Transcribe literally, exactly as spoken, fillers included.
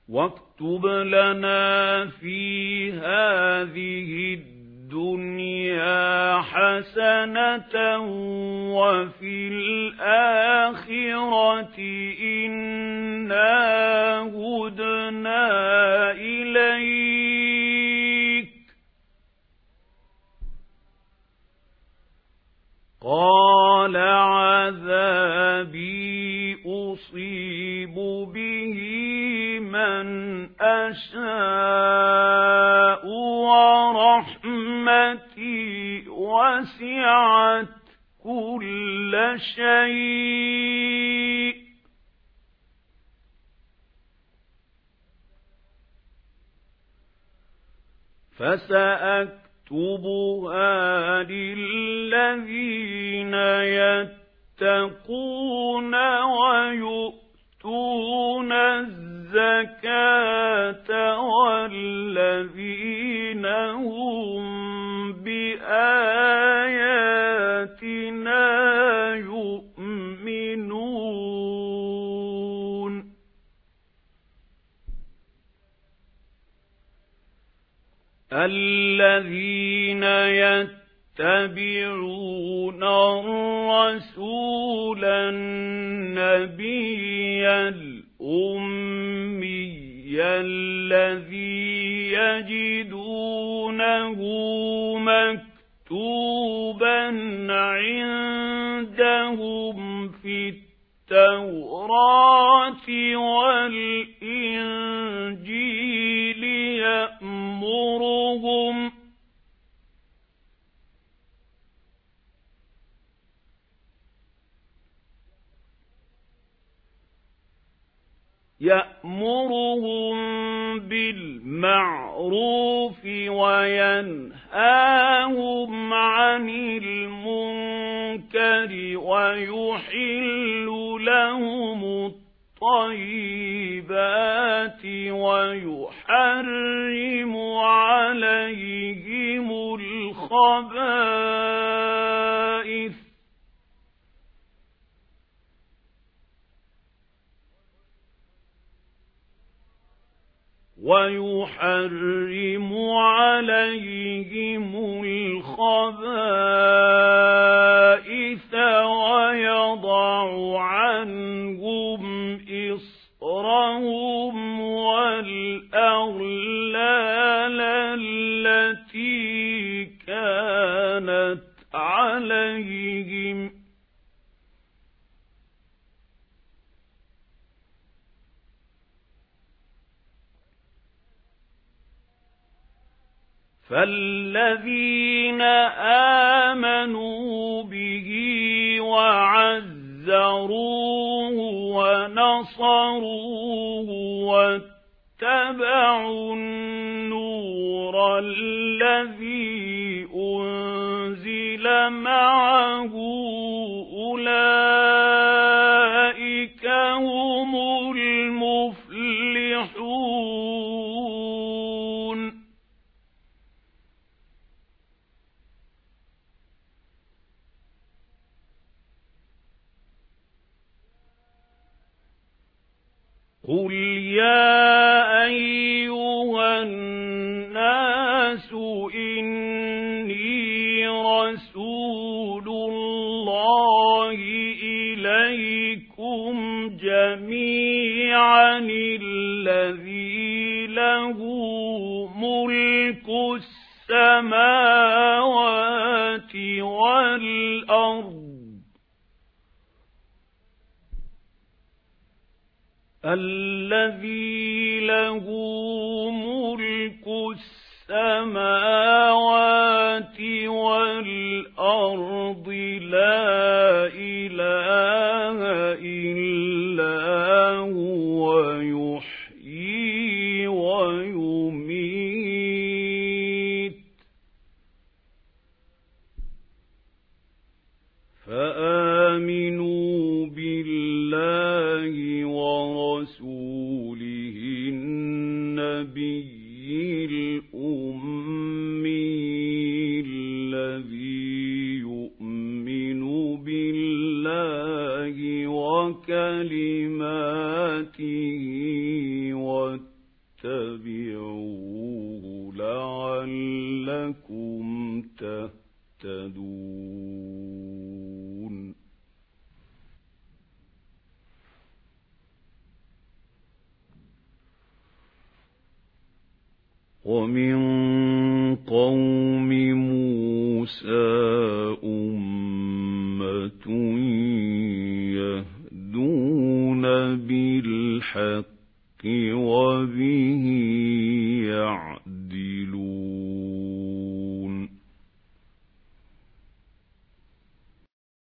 واكتب لنا في هذه الدنيا حسنة وفي الآخرة إنا هدنا إليك قال عذابي أصيب به من أشاء ورحمتي وسعت كل شيء فسأكتبها للذين يتقون ويؤتون الزكاة والذين هم بآياتنا يؤمنون الذين يتبعون الرسول النبي الأمي الذي يجدونه مكتوبا عندهم في التوراة والإنجيل يأمرهم يأمرهم بالمعروف وينهاهم عن المنكر ويحل لهم الطيبات ويحرم عليهم الخبائث ويحرم عليهم الخبائث ويضع عنهم إصرهم والأغلال التي كانت عليهم فالذين آمنوا به وعزروه ونصروه واتبعوا النور الذي أنزل معه أولئك هم المفلحون قل يا أيها الناس إني رسول الله إليكم جميعا الذي له ملك السماوات والأرض الذي له ملك السماوات والأرض لا إله إلا هو يحيي ويميت فآمنوا بالله ورسوله النبي الأمي الذي يؤمن بالله وكلماته واتبع تهتدون ومن قوم موسى أمة يهدون بالحق وبه يعدلون